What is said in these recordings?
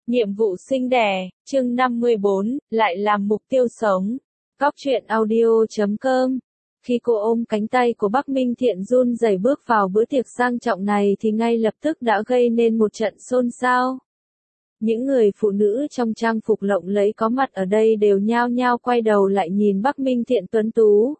Nhiệm vụ sinh đẻ, chương 54, lại làm mục tiêu sống. Góc truyện audio.com. Khi cô ôm cánh tay của Bắc Minh Thiện run rẩy bước vào bữa tiệc sang trọng này thì ngay lập tức đã gây nên một trận xôn xao. Những người phụ nữ trong trang phục lộng lẫy có mặt ở đây đều nhao nhao quay đầu lại nhìn Bắc Minh Thiện tuấn tú,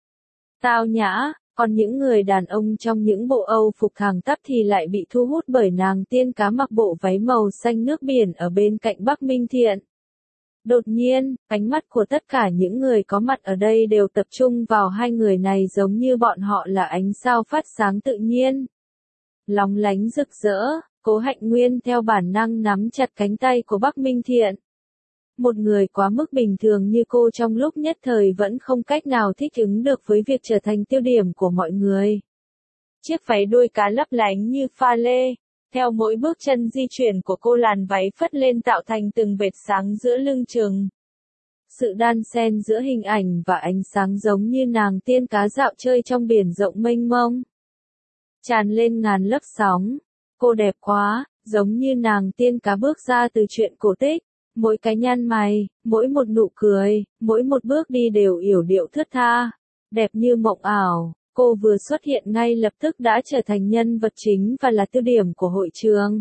tao nhã, còn những người đàn ông trong những bộ Âu phục thẳng tắp thì lại bị thu hút bởi nàng tiên cá mặc bộ váy màu xanh nước biển ở bên cạnh Bắc Minh Thiện. Đột nhiên, ánh mắt của tất cả những người có mặt ở đây đều tập trung vào hai người này giống như bọn họ là ánh sao phát sáng tự nhiên, lóng lánh rực rỡ. Cố Hạnh Nguyên theo bản năng nắm chặt cánh tay của Bắc Minh Thiện. Một người quá mức bình thường như cô trong lúc nhất thời vẫn không cách nào thích ứng được với việc trở thành tiêu điểm của mọi người. Chiếc váy đuôi cá lấp lánh như pha lê, theo mỗi bước chân di chuyển của cô làn váy phất lên tạo thành từng vệt sáng giữa lưng chừng. Sự đan xen giữa hình ảnh và ánh sáng giống như nàng tiên cá dạo chơi trong biển rộng mênh mông, tràn lên ngàn lớp sóng. Cô đẹp quá, giống như nàng tiên cá bước ra từ truyện cổ tích. Mỗi cái nhăn mày, mỗi một nụ cười, mỗi một bước đi đều yểu điệu thướt tha, đẹp như mộng ảo. Cô vừa xuất hiện ngay lập tức đã trở thành nhân vật chính và là tiêu điểm của hội trường.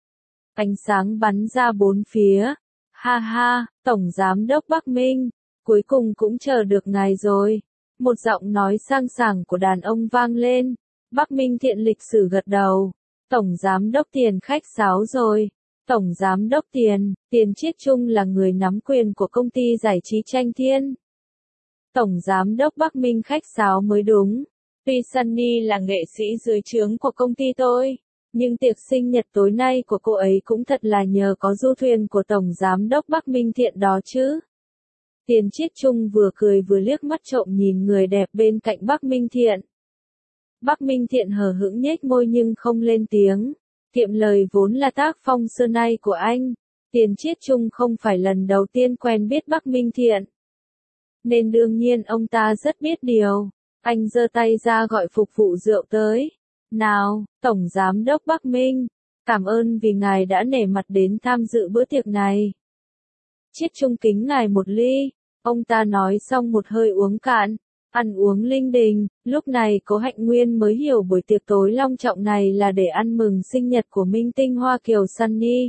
Ánh sáng bắn ra bốn phía. Ha ha, Tổng Giám đốc Bắc Minh, cuối cùng cũng chờ được ngài rồi. Một giọng nói sang sảng của đàn ông vang lên. Bắc Minh Thiện lịch sử gật đầu. Tổng Giám đốc Tiền khách sáo rồi. Tổng Giám đốc Tiền Chiết Trung là người nắm quyền của công ty giải trí Tranh Thiên. Tổng Giám đốc Bắc Minh khách sáo mới đúng. Tuy Sunny là nghệ sĩ dưới trướng của công ty tôi, nhưng tiệc sinh nhật tối nay của cô ấy cũng thật là nhờ có du thuyền của Tổng Giám đốc Bắc Minh Thiện đó chứ. Tiền Chiết Trung vừa cười vừa liếc mắt trộm nhìn người đẹp bên cạnh Bắc Minh Thiện. Bắc Minh Thiện hờ hững nhếch môi nhưng không lên tiếng. Kiệm lời vốn là tác phong xưa nay của anh. Tiền Chiết Trung không phải lần đầu tiên quen biết Bắc Minh Thiện, nên đương nhiên ông ta rất biết điều. Anh giơ tay ra gọi phục vụ rượu tới. Nào, Tổng Giám đốc Bắc Minh, cảm ơn vì ngài đã nể mặt đến tham dự bữa tiệc này. Chiết Trung kính ngài một ly. Ông ta nói xong một hơi uống cạn. Ăn uống linh đình, lúc này Cố Hạnh Nguyên mới hiểu buổi tiệc tối long trọng này là để ăn mừng sinh nhật của minh tinh Hoa Kiều Sunny.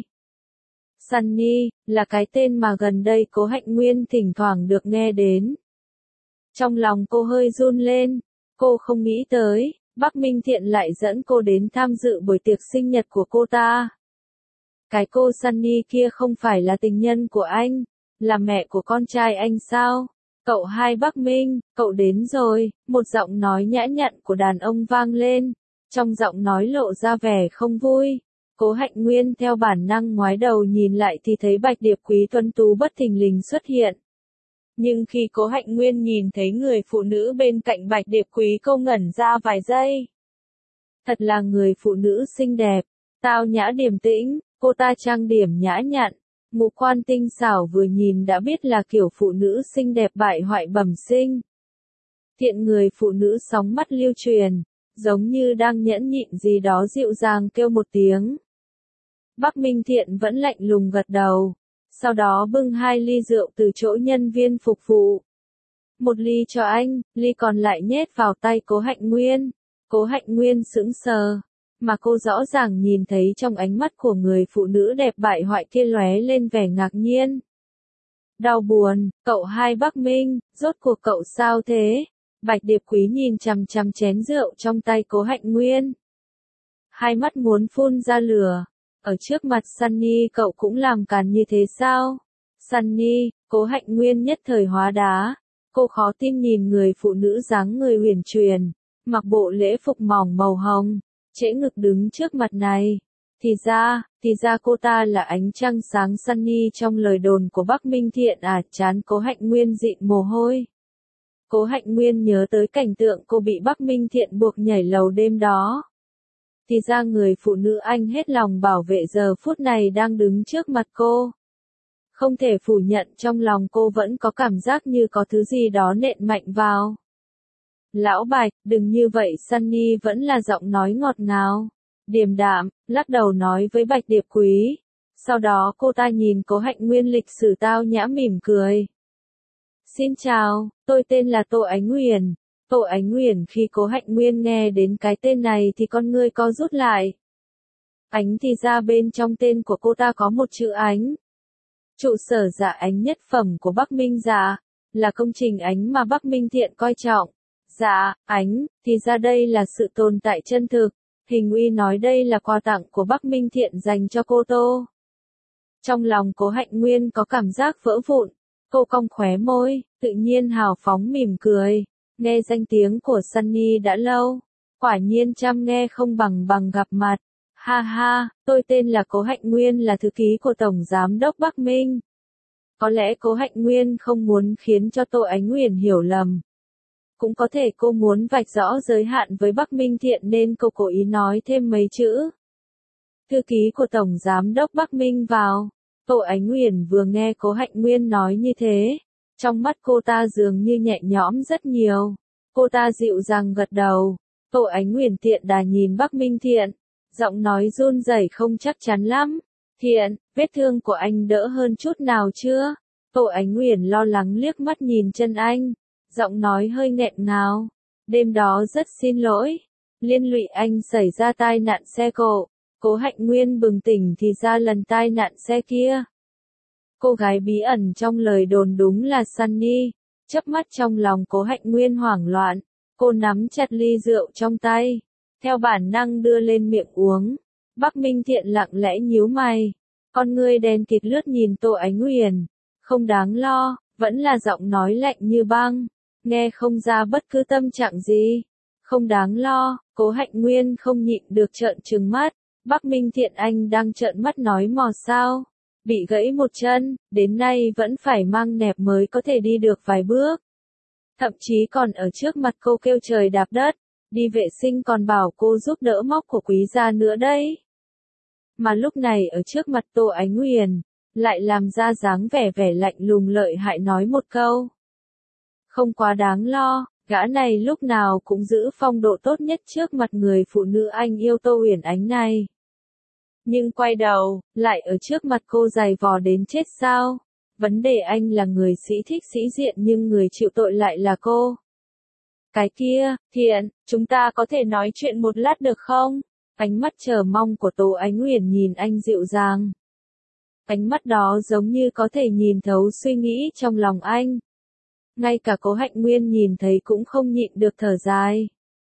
Sunny, là cái tên mà gần đây Cố Hạnh Nguyên thỉnh thoảng được nghe đến. Trong lòng cô hơi run lên, cô không nghĩ tới, Bắc Minh Thiện lại dẫn cô đến tham dự buổi tiệc sinh nhật của cô ta. Cái cô Sunny kia không phải là tình nhân của anh, là mẹ của con trai anh sao? Cậu hai Bắc Minh, cậu đến rồi, một giọng nói nhã nhặn của đàn ông vang lên, trong giọng nói lộ ra vẻ không vui. Cố Hạnh Nguyên theo bản năng ngoái đầu nhìn lại thì thấy Bạch Điệp Quý tuấn tú bất thình lình xuất hiện. Nhưng khi Cố Hạnh Nguyên nhìn thấy người phụ nữ bên cạnh Bạch Điệp Quý cô ngẩn ra vài giây. Thật là người phụ nữ xinh đẹp, tao nhã điềm tĩnh, cô ta trang điểm nhã nhặn. Ngũ quan tinh xảo vừa nhìn đã biết là kiểu phụ nữ xinh đẹp bại hoại bẩm sinh. Thiện người phụ nữ sóng mắt lưu truyền, giống như đang nhẫn nhịn gì đó dịu dàng kêu một tiếng. Bắc Minh Thiện vẫn lạnh lùng gật đầu, sau đó bưng 2 ly rượu từ chỗ nhân viên phục vụ. Một ly cho anh, ly còn lại nhét vào tay Cố Hạnh Nguyên. Cố Hạnh Nguyên sững sờ. Mà cô rõ ràng nhìn thấy trong ánh mắt của người phụ nữ đẹp bại hoại kia lóe lên vẻ ngạc nhiên. Đau buồn, cậu hai Bắc Minh, rốt cuộc cậu sao thế? Bạch Điệp Quý nhìn chằm chằm chén rượu trong tay Cố Hạnh Nguyên. Hai mắt muốn phun ra lửa. Ở trước mặt Sunny cậu cũng làm càn như thế sao? Sunny, Cố Hạnh Nguyên nhất thời hóa đá. Cô khó tin nhìn người phụ nữ dáng người huyền truyền, mặc bộ lễ phục mỏng màu hồng, trễ ngực đứng trước mặt này. Thì ra cô ta là ánh trăng sáng Sunny trong lời đồn của Bắc Minh Thiện à? Chán Cố Hạnh Nguyên dịn mồ hôi. Cố Hạnh Nguyên nhớ tới cảnh tượng cô bị Bắc Minh Thiện buộc nhảy lầu đêm đó. Thì ra người phụ nữ anh hết lòng bảo vệ giờ phút này đang đứng trước mặt cô. Không thể phủ nhận trong lòng cô vẫn có cảm giác như có thứ gì đó nện mạnh vào. Lão Bạch, đừng như vậy. Sunny vẫn là giọng nói ngọt ngào, điềm đạm, lắc đầu nói với Bạch Điệp Quý. Sau đó cô ta nhìn Cố Hạnh Nguyên lịch sử tao nhã mỉm cười. Xin chào, tôi tên là Tô Ánh Uyển. Tô Ánh Uyển. Khi Cố Hạnh Nguyên nghe đến cái tên này thì con ngươi co rút lại. Ánh thì ra bên trong tên của cô ta có một chữ Ánh. Trụ sở Dạ Ánh nhất phẩm của Bắc Minh Dạ, là công trình Ánh mà Bắc Minh Thiện coi trọng. Dạ, Ánh, thì ra đây là sự tồn tại chân thực. Hình uy nói đây là quà tặng của Bắc Minh Thiện dành cho cô Tô. Trong lòng Cố Hạnh Nguyên có cảm giác vỡ vụn. Cô cong khóe môi, tự nhiên hào phóng mỉm cười. Nghe danh tiếng của Sunny đã lâu. Quả nhiên chăm nghe không bằng gặp mặt. Ha ha, tôi tên là Cố Hạnh Nguyên, là thư ký của Tổng Giám đốc Bắc Minh. Có lẽ Cố Hạnh Nguyên không muốn khiến cho Tô Ánh Uyển hiểu lầm. Cũng có thể cô muốn vạch rõ giới hạn với Bắc Minh Thiện nên cô cố ý nói thêm mấy chữ. Thư ký của Tổng Giám đốc Bắc Minh vào. Tô Ánh Uyển vừa nghe Cố Hạnh Nguyên nói như thế, trong mắt cô ta dường như nhẹ nhõm rất nhiều. Cô ta dịu dàng gật đầu. Tô Ánh Uyển tiện đà nhìn Bắc Minh Thiện, giọng nói run rẩy không chắc chắn lắm. Thiện, vết thương của anh đỡ hơn chút nào chưa? Tô Ánh Uyển lo lắng liếc mắt nhìn chân anh, giọng nói hơi nghẹn ngào. Đêm đó rất xin lỗi, liên lụy anh xảy ra tai nạn xe cộ. Cố Hạnh Nguyên bừng tỉnh thì ra lần tai nạn xe kia. Cô gái bí ẩn trong lời đồn đúng là Sunny. Chớp mắt trong lòng Cố Hạnh Nguyên hoảng loạn. Cô nắm chặt ly rượu trong tay, theo bản năng đưa lên miệng uống. Bắc Minh Thiện lặng lẽ nhíu mày, con ngươi đen kịt lướt nhìn Tô Ánh Uyển. Không đáng lo, vẫn là giọng nói lạnh như băng, nghe không ra bất cứ tâm trạng gì. Không đáng lo, Cố Hạnh Nguyên không nhịn được trợn trừng mắt. Bắc Minh Thiện, anh đang trợn mắt nói mò sao? Bị gãy một chân, đến nay vẫn phải mang nẹp mới có thể đi được vài bước. Thậm chí còn ở trước mặt cô kêu trời đạp đất, đi vệ sinh còn bảo cô giúp đỡ móc của quý gia nữa đấy. Mà lúc này ở trước mặt Tô Ánh Uyển, lại làm ra dáng vẻ lạnh lùng lợi hại nói một câu. Không quá đáng lo, gã này lúc nào cũng giữ phong độ tốt nhất trước mặt người phụ nữ anh yêu Tô Uyển Ánh này. Nhưng quay đầu, lại ở trước mặt cô giày vò đến chết sao? Vấn đề anh là người sĩ thích sĩ diện nhưng người chịu tội lại là cô. Cái kia, Thiện, chúng ta có thể nói chuyện một lát được không? Ánh mắt chờ mong của Tô Ánh Uyển nhìn anh dịu dàng. Ánh mắt đó giống như có thể nhìn thấu suy nghĩ trong lòng anh. Ngay cả Cố Hạnh Nguyên nhìn thấy cũng không nhịn được thở dài.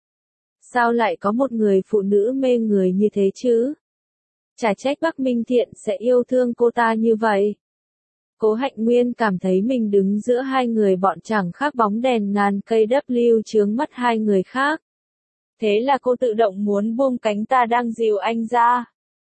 Sao lại có một người phụ nữ mê người như thế chứ? Chả trách Bắc Minh Thiện sẽ yêu thương cô ta như vậy. Cố Hạnh Nguyên cảm thấy mình đứng giữa hai người bọn chẳng khác bóng đèn ngàn cây W chướng mắt hai người khác. Thế là cô tự động muốn buông cánh ta đang dìu anh ra.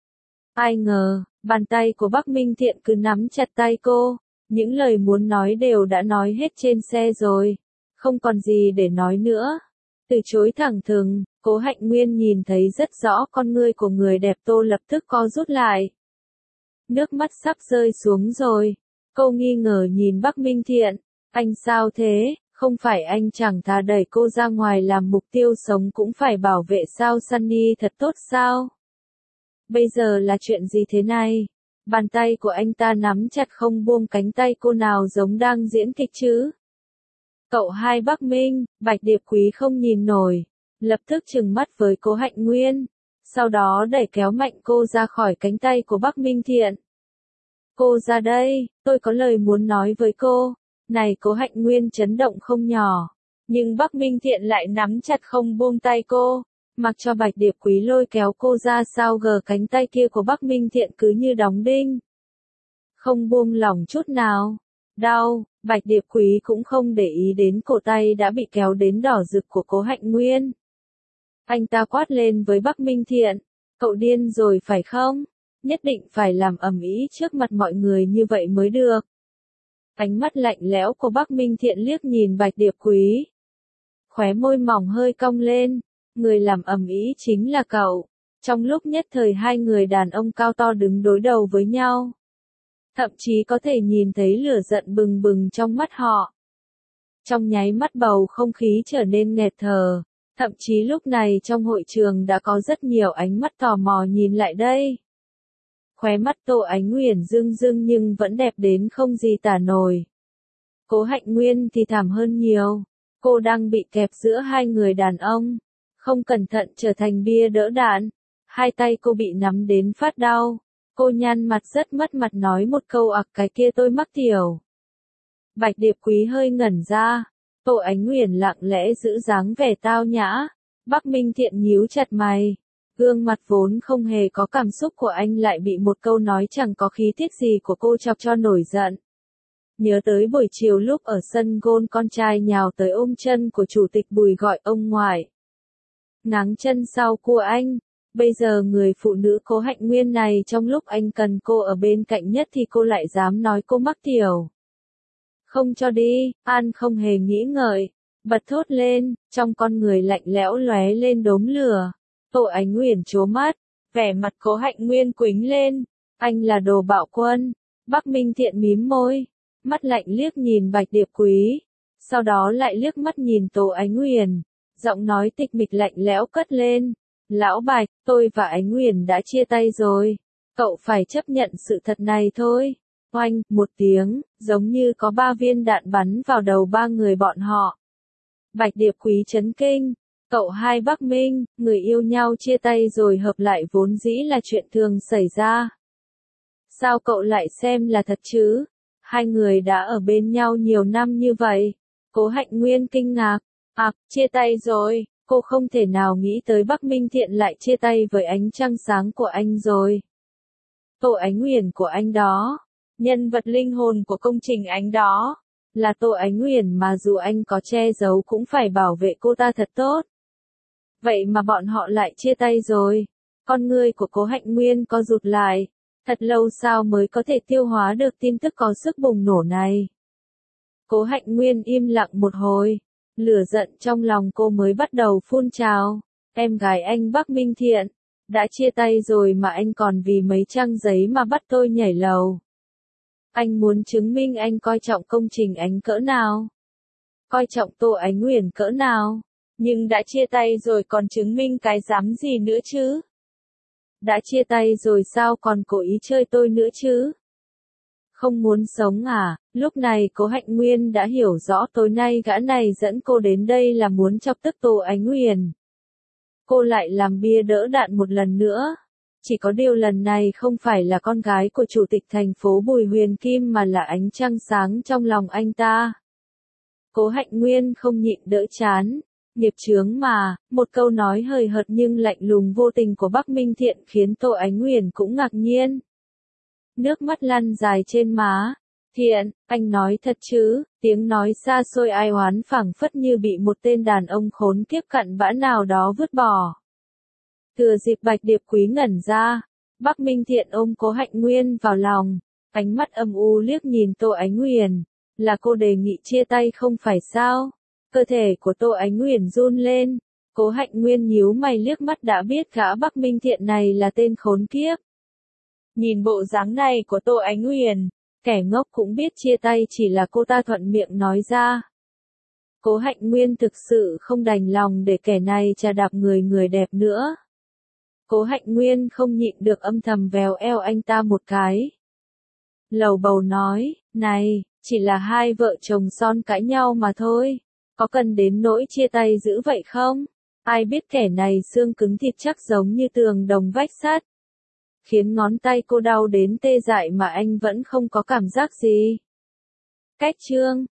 Ai ngờ, bàn tay của Bắc Minh Thiện cứ nắm chặt tay cô, những lời muốn nói đều đã nói hết trên xe rồi, không còn gì để nói nữa. Từ chối thẳng thừng, Cố Hạnh Nguyên nhìn thấy rất rõ con ngươi của người đẹp Tô lập tức co rút lại. Nước mắt sắp rơi xuống rồi. Cô nghi ngờ nhìn Bắc Minh Thiện. Anh sao thế, không phải anh chẳng thà đẩy cô ra ngoài làm mục tiêu sống cũng phải bảo vệ sao? Sunny thật tốt sao? Bây giờ là chuyện gì thế này? Bàn tay của anh ta nắm chặt không buông cánh tay cô nào giống đang diễn kịch chứ? Cậu hai Bắc Minh, Bạch Điệp Quý không nhìn nổi, lập tức trừng mắt với Cố Hạnh Nguyên, sau đó đẩy kéo mạnh cô ra khỏi cánh tay của Bắc Minh Thiện. Cô ra đây, tôi có lời muốn nói với cô. Này, Cố Hạnh Nguyên chấn động không nhỏ, nhưng Bắc Minh Thiện lại nắm chặt không buông tay cô, mặc cho Bạch Điệp Quý lôi kéo cô ra sao gờ cánh tay kia của Bắc Minh Thiện cứ như đóng đinh. Không buông lỏng chút nào. Đau, Bạch Điệp Quý cũng không để ý đến cổ tay đã bị kéo đến đỏ rực của Cố Hạnh Nguyên. Anh ta quát lên với Bắc Minh Thiện, cậu điên rồi phải không? Nhất định phải làm ầm ĩ trước mặt mọi người như vậy mới được. Ánh mắt lạnh lẽo của Bắc Minh Thiện liếc nhìn Bạch Điệp Quý. Khóe môi mỏng hơi cong lên, người làm ầm ĩ chính là cậu. Trong lúc nhất thời hai người đàn ông cao to đứng đối đầu với nhau. Thậm chí có thể nhìn thấy lửa giận bừng bừng trong mắt họ. Trong nháy mắt bầu không khí trở nên nghẹt thở. Thậm chí lúc này trong hội trường đã có rất nhiều ánh mắt tò mò nhìn lại đây. Khóe mắt Tô Ánh Uyển rưng rưng nhưng vẫn đẹp đến không gì tả nổi. Cố Hạnh Nguyên thì thảm hơn nhiều. Cô đang bị kẹp giữa hai người đàn ông. Không cẩn thận trở thành bia đỡ đạn. Hai tay cô bị nắm đến phát đau. Cô nhăn mặt rất mất mặt nói một câu cái kia tôi mắc tiểu. Bạch Điệp Quý hơi ngẩn ra. Tô Ánh Uyển lặng lẽ giữ dáng vẻ tao nhã. Bắc Minh Thiện nhíu chặt mày. Gương mặt vốn không hề có cảm xúc của anh lại bị một câu nói chẳng có khí tiết gì của cô chọc cho nổi giận. Nhớ tới buổi chiều lúc ở sân gôn con trai nhào tới ôm chân của chủ tịch Bùi gọi ông ngoại. Ngáng chân sau của anh. Bây giờ người phụ nữ Cố Hạnh Nguyên này trong lúc anh cần cô ở bên cạnh nhất thì cô lại dám nói cô mắc tiểu. Không cho đi, An không hề nghĩ ngợi. Bật thốt lên, trong con người lạnh lẽo lóe lên đốm lửa. Tô Ánh Uyển trố mắt, vẻ mặt Cố Hạnh Nguyên quĩnh lên. Anh là đồ bạo quân. Bắc Minh Thiện mím môi, mắt lạnh liếc nhìn Bạch Điệp Quý. Sau đó lại liếc mắt nhìn Tô Ánh Uyển. Giọng nói tịch mịch lạnh lẽo cất lên. Lão Bạch, tôi và Ánh Uyển đã chia tay rồi. Cậu phải chấp nhận sự thật này thôi. Oanh, một tiếng, giống như có 3 viên đạn bắn vào đầu 3 người bọn họ. Bạch Điệp Quý chấn kinh. Cậu hai Bắc Minh, người yêu nhau chia tay rồi hợp lại vốn dĩ là chuyện thường xảy ra. Sao cậu lại xem là thật chứ? Hai người đã ở bên nhau nhiều năm như vậy. Cố Hạnh Nguyên kinh ngạc. Chia tay rồi. Cô không thể nào nghĩ tới Bắc Minh Thiện lại chia tay với ánh trăng sáng của anh rồi. Tô Ánh Uyển của anh đó. Nhân vật linh hồn của công trình ánh đó. Là Tô Ánh Uyển mà dù anh có che giấu cũng phải bảo vệ cô ta thật tốt. Vậy mà bọn họ lại chia tay rồi. Con người của Cố Hạnh Nguyên co rụt lại. Thật lâu sao mới có thể tiêu hóa được tin tức có sức bùng nổ này. Cố Hạnh Nguyên im lặng một hồi. Lửa giận trong lòng cô mới bắt đầu phun trào. Em gái anh Bắc Minh Thiện. Đã chia tay rồi mà anh còn vì mấy trang giấy mà bắt tôi nhảy lầu. Anh muốn chứng minh anh coi trọng công trình ánh cỡ nào. Coi trọng Tô Ánh Uyển cỡ nào. Nhưng đã chia tay rồi còn chứng minh cái dám gì nữa chứ? Đã chia tay rồi sao còn cố ý chơi tôi nữa chứ? Không muốn sống à? Lúc này Cố Hạnh Nguyên đã hiểu rõ tối nay gã này dẫn cô đến đây là muốn chọc tức Tô Ánh Uyển. Cô lại làm bia đỡ đạn một lần nữa. Chỉ có điều lần này không phải là con gái của chủ tịch thành phố Bùi Huyền Kim mà là ánh trăng sáng trong lòng anh ta. Cố Hạnh Nguyên không nhịn đỡ chán. Nghiệp chướng mà, một câu nói hời hợt nhưng lạnh lùng vô tình của Bắc Minh Thiện khiến Tô Ánh Uyển cũng ngạc nhiên. Nước mắt lăn dài trên má. Thiện, anh nói thật chứ? Tiếng nói xa xôi ai oán phảng phất như bị một tên đàn ông khốn kiếp cặn bã nào đó vứt bỏ. Thừa dịp Bạch Điệp Quý ngẩn ra, Bắc Minh Thiện ôm Cố Hạnh Nguyên vào lòng, ánh mắt âm u liếc nhìn Tô Ánh Uyển. Là cô đề nghị chia tay không phải sao? Cơ thể của Tô Ánh Uyển run lên. Cố Hạnh Nguyên nhíu mày liếc mắt đã biết gã Bắc Minh Thiện này là tên khốn kiếp. Nhìn bộ dáng này của Tô Ánh Uyển, kẻ ngốc cũng biết chia tay chỉ là cô ta thuận miệng nói ra. Cố Hạnh Nguyên thực sự không đành lòng để kẻ này chà đạp người đẹp nữa. Cố Hạnh Nguyên không nhịn được âm thầm véo eo anh ta một cái. Lầu bầu nói, này, chỉ là hai vợ chồng son cãi nhau mà thôi. Có cần đến nỗi chia tay dữ vậy không? Ai biết kẻ này xương cứng thịt chắc giống như tường đồng vách sắt. Khiến ngón tay cô đau đến tê dại mà anh vẫn không có cảm giác gì. Cách chương